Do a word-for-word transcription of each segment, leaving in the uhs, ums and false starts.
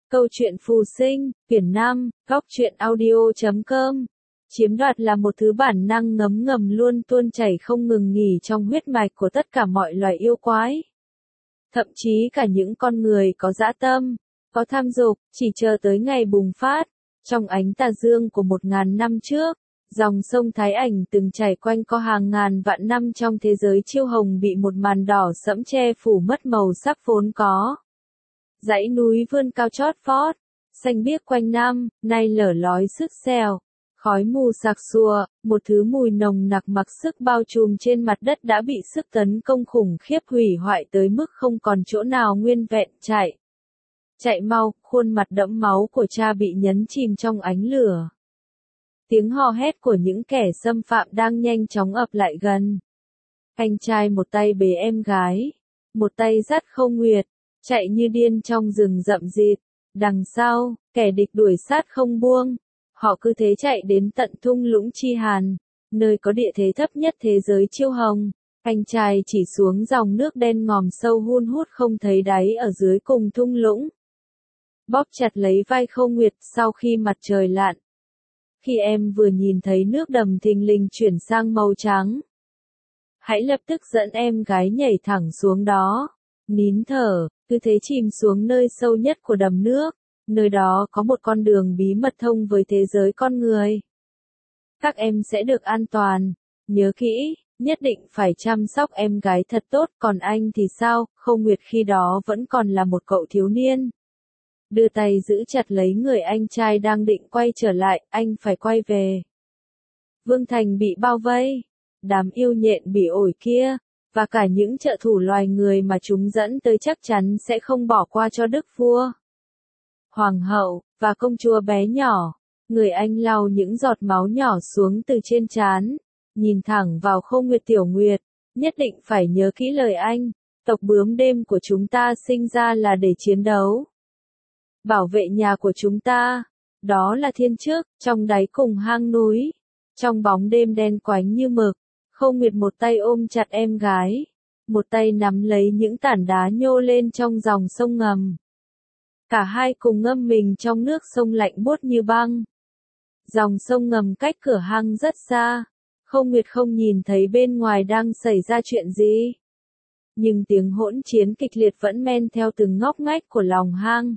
Câu chuyện phù sinh, quyển năm, góc truyện audio chấm com. Chiếm đoạt là một thứ bản năng ngấm ngầm luôn tuôn chảy không ngừng nghỉ trong huyết mạch của tất cả mọi loài yêu quái. Thậm chí cả những con người có dã tâm, có tham dục, chỉ chờ tới ngày bùng phát. Trong ánh tà dương của một ngàn năm trước, dòng sông Thái Ảnh từng chảy quanh co hàng ngàn vạn năm trong thế giới chiêu hồng bị một màn đỏ sẫm che phủ mất màu sắc vốn có. Dãy núi vươn cao chót vót, xanh biếc quanh năm, nay lở lói sứt xèo. Khói mù sặc sụa, một thứ mùi nồng nặc mặc sức bao trùm trên mặt đất đã bị sức tấn công khủng khiếp hủy hoại tới mức không còn chỗ nào nguyên vẹn. Chạy. Chạy mau, khuôn mặt đẫm máu của cha bị nhấn chìm trong ánh lửa. Tiếng hò hét của những kẻ xâm phạm đang nhanh chóng ập lại gần. Anh trai một tay bế em gái, một tay dắt Không Nguyệt, chạy như điên trong rừng rậm rịt. Đằng sau, kẻ địch đuổi sát không buông. Họ cứ thế chạy đến tận thung lũng Chi Hàn, nơi có địa thế thấp nhất thế giới chiêu hồng. Anh trai chỉ xuống dòng nước đen ngòm sâu hun hút không thấy đáy ở dưới cùng thung lũng. Bóp chặt lấy vai Không Nguyệt sau khi mặt trời lặn. Khi em vừa nhìn thấy nước đầm thình lình chuyển sang màu trắng, hãy lập tức dẫn em gái nhảy thẳng xuống đó. Nín thở, cứ thế chìm xuống nơi sâu nhất của đầm nước. Nơi đó có một con đường bí mật thông với thế giới con người. Các em sẽ được an toàn. Nhớ kỹ, nhất định phải chăm sóc em gái thật tốt. Còn anh thì sao? Không Nguyệt khi đó vẫn còn là một cậu thiếu niên. Đưa tay giữ chặt lấy người anh trai đang định quay trở lại. Anh phải quay về. Vương Thành bị bao vây. Đám yêu nhện bỉ ổi kia, và cả những trợ thủ loài người mà chúng dẫn tới chắc chắn sẽ không bỏ qua cho đức vua, hoàng hậu, và công chúa bé nhỏ. Người anh lau những giọt máu nhỏ xuống từ trên trán, nhìn thẳng vào Không Nguyệt. Tiểu Nguyệt, nhất định phải nhớ kỹ lời anh. Tộc bướm đêm của chúng ta sinh ra là để chiến đấu, bảo vệ nhà của chúng ta. Đó là thiên chức. Trong đáy cùng hang núi, trong bóng đêm đen quánh như mực, Không Nguyệt một tay ôm chặt em gái, một tay nắm lấy những tảng đá nhô lên trong dòng sông ngầm. Cả hai cùng ngâm mình trong nước sông lạnh buốt như băng. Dòng sông ngầm cách cửa hang rất xa. Không Nguyệt không nhìn thấy bên ngoài đang xảy ra chuyện gì. Nhưng tiếng hỗn chiến kịch liệt vẫn men theo từng ngóc ngách của lòng hang.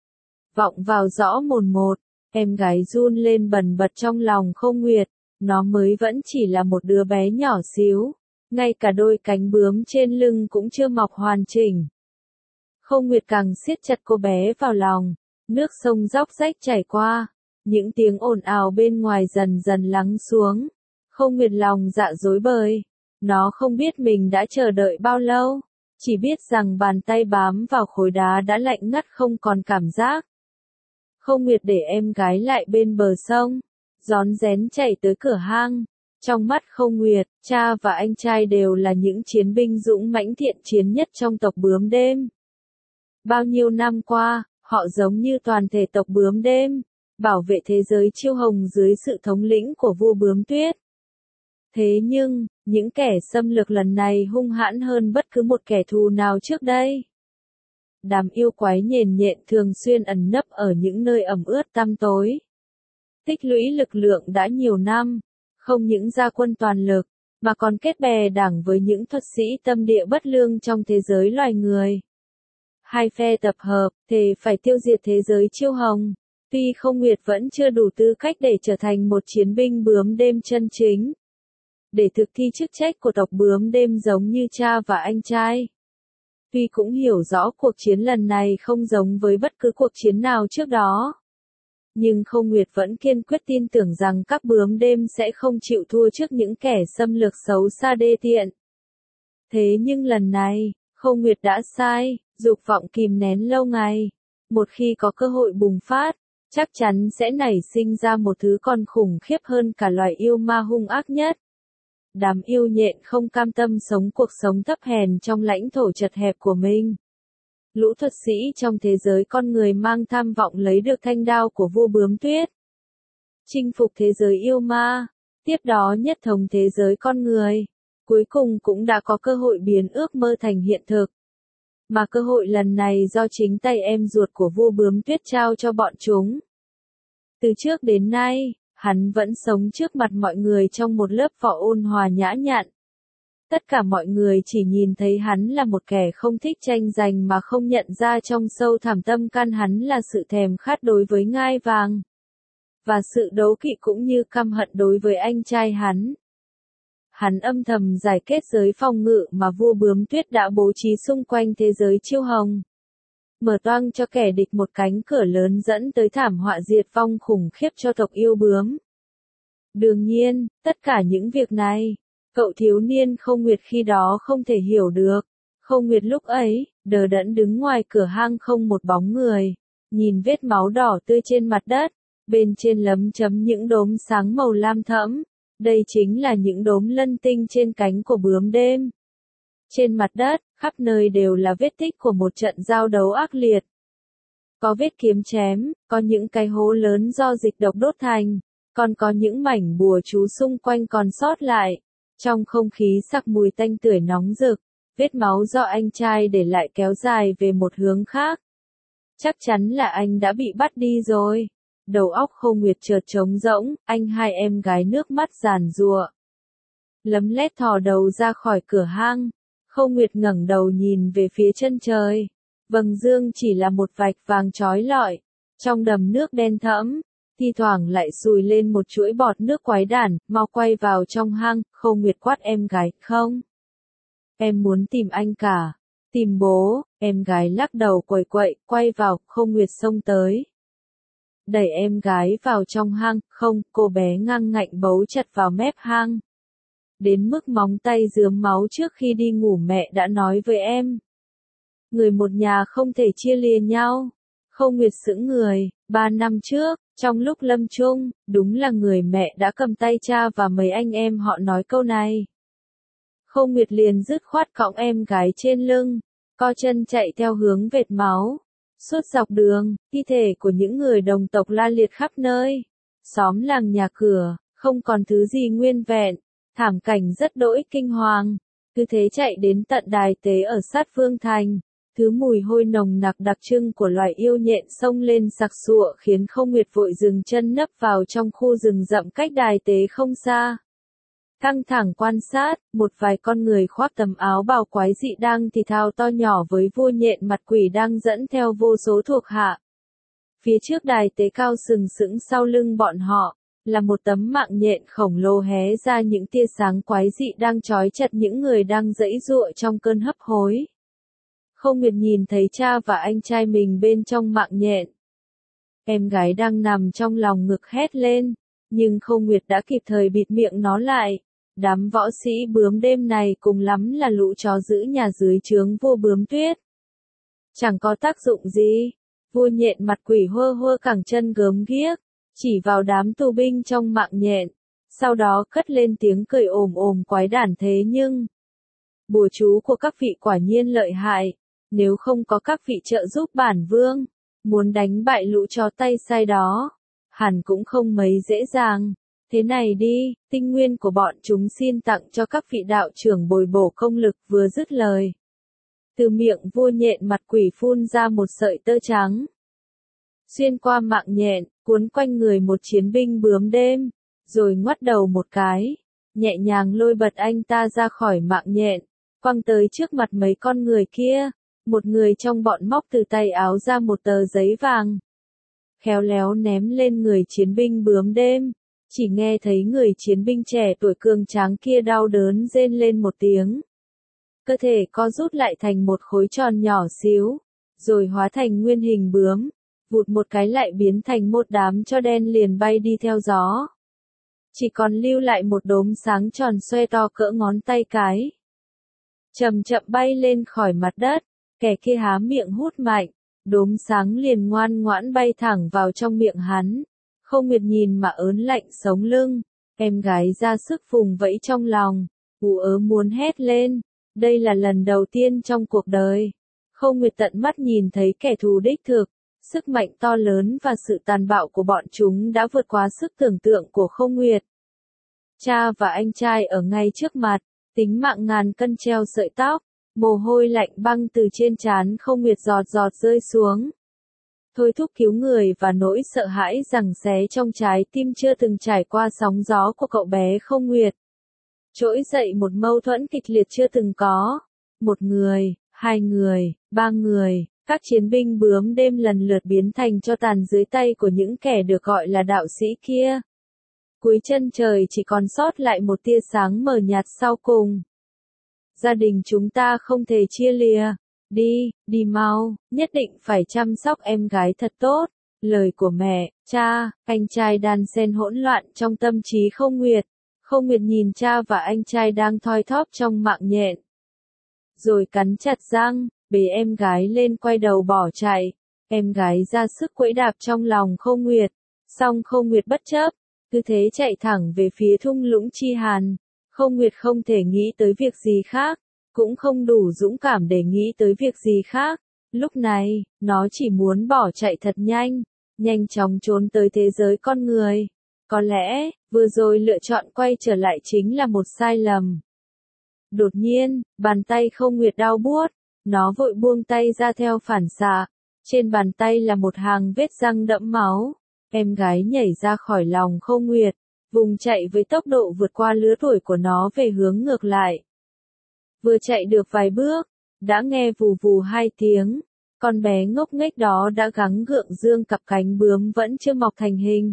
Vọng vào rõ mồn một, em gái run lên bần bật trong lòng Không Nguyệt. Nó mới vẫn chỉ là một đứa bé nhỏ xíu. Ngay cả đôi cánh bướm trên lưng cũng chưa mọc hoàn chỉnh. Không Nguyệt càng siết chặt cô bé vào lòng. Nước sông róc rách chảy qua. Những tiếng ồn ào bên ngoài dần dần lắng xuống. Không Nguyệt lòng dạ rối bời. Nó không biết mình đã chờ đợi bao lâu. Chỉ biết rằng bàn tay bám vào khối đá đã lạnh ngắt không còn cảm giác. Không Nguyệt để em gái lại bên bờ sông, rón rén chạy tới cửa hang. Trong mắt Không Nguyệt, cha và anh trai đều là những chiến binh dũng mãnh thiện chiến nhất trong tộc bướm đêm. Bao nhiêu năm qua, họ giống như toàn thể tộc bướm đêm, bảo vệ thế giới chiêu hồng dưới sự thống lĩnh của vua bướm tuyết. Thế nhưng, những kẻ xâm lược lần này hung hãn hơn bất cứ một kẻ thù nào trước đây. Đám yêu quái nhện nhện thường xuyên ẩn nấp ở những nơi ẩm ướt tăm tối. Tích lũy lực lượng đã nhiều năm, không những ra quân toàn lực, mà còn kết bè đảng với những thuật sĩ tâm địa bất lương trong thế giới loài người. Hai phe tập hợp, thề phải tiêu diệt thế giới chiêu hồng. Tuy Không Nguyệt vẫn chưa đủ tư cách để trở thành một chiến binh bướm đêm chân chính, để thực thi chức trách của tộc bướm đêm giống như cha và anh trai. Tuy cũng hiểu rõ cuộc chiến lần này không giống với bất cứ cuộc chiến nào trước đó, nhưng Không Nguyệt vẫn kiên quyết tin tưởng rằng các bướm đêm sẽ không chịu thua trước những kẻ xâm lược xấu xa đê tiện. Thế nhưng lần này, Không Nguyệt đã sai. Dục vọng kìm nén lâu ngày, một khi có cơ hội bùng phát, chắc chắn sẽ nảy sinh ra một thứ còn khủng khiếp hơn cả loài yêu ma hung ác nhất. Đám yêu nhện không cam tâm sống cuộc sống thấp hèn trong lãnh thổ chật hẹp của mình. Lũ thuật sĩ trong thế giới con người mang tham vọng lấy được thanh đao của vua bướm tuyết, chinh phục thế giới yêu ma, tiếp đó nhất thống thế giới con người. Cuối cùng cũng đã có cơ hội biến ước mơ thành hiện thực. Mà cơ hội lần này do chính tay em ruột của vua bướm tuyết trao cho bọn chúng. Từ trước đến nay, hắn vẫn sống trước mặt mọi người trong một lớp vỏ ôn hòa nhã nhặn. Tất cả mọi người chỉ nhìn thấy hắn là một kẻ không thích tranh giành mà không nhận ra trong sâu thẳm tâm can hắn là sự thèm khát đối với ngai vàng. Và sự đố kỵ cũng như căm hận đối với anh trai hắn. Hắn âm thầm giải kết giới phòng ngự mà vua bướm tuyết đã bố trí xung quanh thế giới chiêu hồng. Mở toang cho kẻ địch một cánh cửa lớn dẫn tới thảm họa diệt vong khủng khiếp cho tộc yêu bướm. Đương nhiên, tất cả những việc này, cậu thiếu niên Không Nguyệt khi đó không thể hiểu được. Không Nguyệt lúc ấy, đờ đẫn đứng ngoài cửa hang không một bóng người, nhìn vết máu đỏ tươi trên mặt đất, bên trên lấm chấm những đốm sáng màu lam thẫm. Đây chính là những đốm lân tinh trên cánh của bướm đêm. Trên mặt đất, khắp nơi đều là vết tích của một trận giao đấu ác liệt. Có vết kiếm chém, có những cái hố lớn do dịch độc đốt thành, còn có những mảnh bùa chú xung quanh còn sót lại. Trong không khí sặc mùi tanh tưởi nóng rực, vết máu do anh trai để lại kéo dài về một hướng khác. Chắc chắn là anh đã bị bắt đi rồi. Đầu óc Không Nguyệt chợt trống rỗng, anh hai em gái nước mắt giàn giụa. Lấm lét thò đầu ra khỏi cửa hang. Không Nguyệt ngẩng đầu nhìn về phía chân trời. Vầng dương chỉ là một vạch vàng chói lọi. Trong đầm nước đen thẫm, thi thoảng lại sùi lên một chuỗi bọt nước quái đản, mau quay vào trong hang. Không Nguyệt quát em gái, không. Em muốn tìm anh cả. Tìm bố, em gái lắc đầu quẩy quậy, quay vào, Không Nguyệt xông tới. Đẩy em gái vào trong hang, không, cô bé ngang ngạnh bấu chặt vào mép hang. Đến mức móng tay rướm máu trước khi đi ngủ mẹ đã nói với em. Người một nhà không thể chia lìa nhau. Không Nguyệt sững người, ba năm trước, trong lúc lâm chung, đúng là người mẹ đã cầm tay cha và mấy anh em họ nói câu này. Không Nguyệt liền dứt khoát cõng em gái trên lưng, co chân chạy theo hướng vệt máu. Suốt dọc đường, thi thể của những người đồng tộc la liệt khắp nơi. Xóm làng nhà cửa, không còn thứ gì nguyên vẹn. Thảm cảnh rất đỗi kinh hoàng. Cứ thế chạy đến tận đài tế ở sát Vương Thành. Thứ mùi hôi nồng nặc đặc trưng của loài yêu nhện xông lên sặc sụa khiến Không Nguyệt vội dừng chân nấp vào trong khu rừng rậm cách đài tế không xa. Căng thẳng quan sát, một vài con người khoác tấm áo bào quái dị đang thì thao to nhỏ với vua nhện mặt quỷ đang dẫn theo vô số thuộc hạ. Phía trước đài tế cao sừng sững sau lưng bọn họ, là một tấm mạng nhện khổng lồ hé ra những tia sáng quái dị đang trói chặt những người đang giãy giụa trong cơn hấp hối. Không Nguyệt nhìn thấy cha và anh trai mình bên trong mạng nhện. Em gái đang nằm trong lòng ngực hét lên, nhưng Không Nguyệt đã kịp thời bịt miệng nó lại. Đám võ sĩ bướm đêm này cùng lắm là lũ chó giữ nhà dưới trướng vua bướm tuyết. Chẳng có tác dụng gì. Vua nhện mặt quỷ hơ hơ cẳng chân gớm ghiếc, chỉ vào đám tù binh trong mạng nhện. Sau đó cất lên tiếng cười ồm ồm quái đản thế nhưng. Bùa chú của các vị quả nhiên lợi hại. Nếu không có các vị trợ giúp bản vương, muốn đánh bại lũ chó tay sai đó, hẳn cũng không mấy dễ dàng. Thế này đi, tinh nguyên của bọn chúng xin tặng cho các vị đạo trưởng bồi bổ công lực. Vừa dứt lời, từ miệng vua nhện mặt quỷ phun ra một sợi tơ trắng. Xuyên qua mạng nhện, cuốn quanh người một chiến binh bướm đêm, rồi ngoắt đầu một cái, nhẹ nhàng lôi bật anh ta ra khỏi mạng nhện, quăng tới trước mặt mấy con người kia. Một người trong bọn móc từ tay áo ra một tờ giấy vàng, khéo léo ném lên người chiến binh bướm đêm. Chỉ nghe thấy người chiến binh trẻ tuổi cường tráng kia đau đớn rên lên một tiếng. Cơ thể co rút lại thành một khối tròn nhỏ xíu, rồi hóa thành nguyên hình bướm, vụt một cái lại biến thành một đám tro đen liền bay đi theo gió. Chỉ còn lưu lại một đốm sáng tròn xoe to cỡ ngón tay cái. Chậm chậm bay lên khỏi mặt đất, kẻ kia há miệng hút mạnh, đốm sáng liền ngoan ngoãn bay thẳng vào trong miệng hắn. Không Nguyệt nhìn mà ớn lạnh sống lưng, em gái ra sức vùng vẫy trong lòng, ú ớ muốn hét lên. Đây là lần đầu tiên trong cuộc đời, Không Nguyệt tận mắt nhìn thấy kẻ thù đích thực. Sức mạnh to lớn và sự tàn bạo của bọn chúng đã vượt quá sức tưởng tượng của Không Nguyệt. Cha và anh trai ở ngay trước mặt, tính mạng ngàn cân treo sợi tóc, Mồ hôi lạnh băng từ trên trán Không Nguyệt giọt giọt rơi xuống. Thôi thúc cứu người và nỗi sợ hãi giằng xé trong trái tim chưa từng trải qua sóng gió của cậu bé Không Nguyệt. Trỗi dậy một mâu thuẫn kịch liệt chưa từng có. Một người, hai người, ba người, các chiến binh bướm đêm lần lượt biến thành tro tàn dưới tay của những kẻ được gọi là đạo sĩ kia. Cuối chân trời chỉ còn sót lại một tia sáng mờ nhạt sau cùng. Gia đình chúng ta không thể chia lìa. Đi, đi mau, nhất định phải chăm sóc em gái thật tốt. Lời của mẹ, cha, anh trai đan xen hỗn loạn trong tâm trí Không Nguyệt. Không Nguyệt nhìn cha và anh trai đang thoi thóp trong mạng nhện. Rồi cắn chặt răng, bế em gái lên quay đầu bỏ chạy. Em gái ra sức quẫy đạp trong lòng Không Nguyệt. Song Không Nguyệt bất chấp, cứ thế chạy thẳng về phía thung lũng Chi Hàn. Không Nguyệt không thể nghĩ tới việc gì khác, cũng không đủ dũng cảm để nghĩ tới việc gì khác. Lúc này, nó chỉ muốn bỏ chạy thật nhanh, nhanh chóng trốn tới thế giới con người. Có lẽ, vừa rồi lựa chọn quay trở lại chính là một sai lầm. Đột nhiên, bàn tay Không Nguyệt đau buốt, nó vội buông tay ra theo phản xạ. Trên bàn tay là một hàng vết răng đẫm máu. Em gái nhảy ra khỏi lòng Không Nguyệt, vùng chạy với tốc độ vượt qua lứa tuổi của nó về hướng ngược lại. Vừa chạy được vài bước, đã nghe vù vù hai tiếng, con bé ngốc nghếch đó đã gắng gượng dương cặp cánh bướm vẫn chưa mọc thành hình.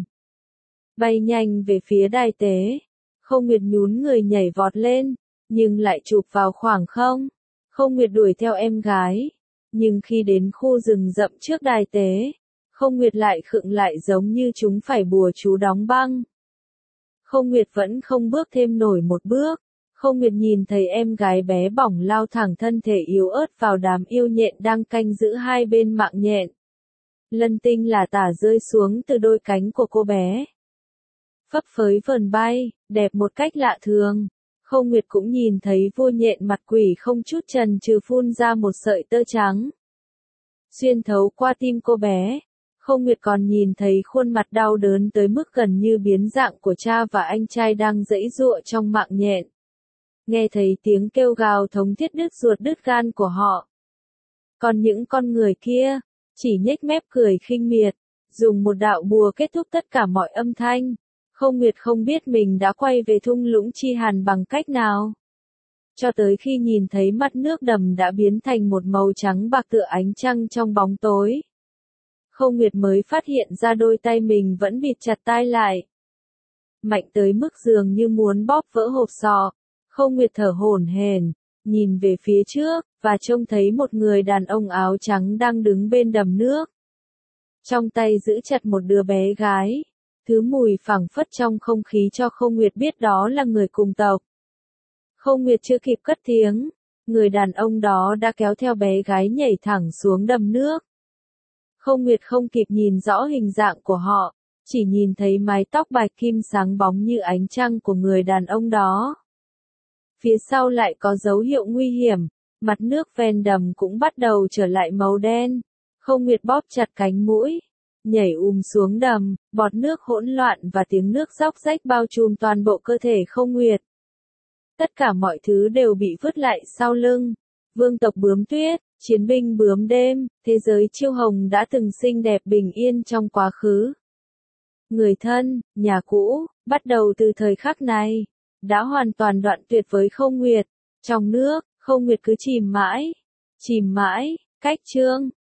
Bay nhanh về phía đài tế, Không Nguyệt nhún người nhảy vọt lên, nhưng lại chụp vào khoảng không. Không Nguyệt đuổi theo em gái, nhưng khi đến khu rừng rậm trước đài tế, Không Nguyệt lại khựng lại giống như chúng phải bùa chú đóng băng. Không Nguyệt vẫn không bước thêm nổi một bước. Không Nguyệt nhìn thấy em gái bé bỏng lao thẳng thân thể yếu ớt vào đám yêu nhện đang canh giữ hai bên mạng nhện. Lân tinh là tả rơi xuống từ đôi cánh của cô bé. Phấp phới vờn bay, đẹp một cách lạ thường. Không Nguyệt cũng nhìn thấy vô nhện mặt quỷ không chút chần chừ phun ra một sợi tơ trắng. Xuyên thấu qua tim cô bé. Không Nguyệt còn nhìn thấy khuôn mặt đau đớn tới mức gần như biến dạng của cha và anh trai đang giãy giụa trong mạng nhện. Nghe thấy tiếng kêu gào thống thiết đứt ruột đứt gan của họ. Còn những con người kia, chỉ nhếch mép cười khinh miệt, dùng một đạo bùa kết thúc tất cả mọi âm thanh. Không Nguyệt không biết mình đã quay về thung lũng Chi Hàn bằng cách nào. Cho tới khi nhìn thấy mặt nước đầm đã biến thành một màu trắng bạc tựa ánh trăng trong bóng tối. Không Nguyệt mới phát hiện ra đôi tay mình vẫn bịt chặt tai lại. Mạnh tới mức dường như muốn bóp vỡ hộp sọ. Không Nguyệt thở hổn hển, nhìn về phía trước, và trông thấy một người đàn ông áo trắng đang đứng bên đầm nước. Trong tay giữ chặt một đứa bé gái. Thứ mùi phảng phất trong không khí cho Không Nguyệt biết đó là người cùng tộc. Không Nguyệt chưa kịp cất tiếng, người đàn ông đó đã kéo theo bé gái nhảy thẳng xuống đầm nước. Không Nguyệt không kịp nhìn rõ hình dạng của họ, chỉ nhìn thấy mái tóc bạch kim sáng bóng như ánh trăng của người đàn ông đó. Phía sau lại có dấu hiệu nguy hiểm, mặt nước ven đầm cũng bắt đầu trở lại màu đen. Không Nguyệt bóp chặt cánh mũi, nhảy ùm xuống đầm, bọt nước hỗn loạn và tiếng nước róc rách bao trùm toàn bộ cơ thể Không Nguyệt. Tất cả mọi thứ đều bị vứt lại sau lưng. Vương tộc bướm tuyết, chiến binh bướm đêm, thế giới chiêu hồng đã từng xinh đẹp bình yên trong quá khứ. Người thân, nhà cũ, bắt đầu từ thời khắc này, đã hoàn toàn đoạn tuyệt với Không Nguyệt. Trong nước, Không Nguyệt cứ chìm mãi, chìm mãi, cách chương.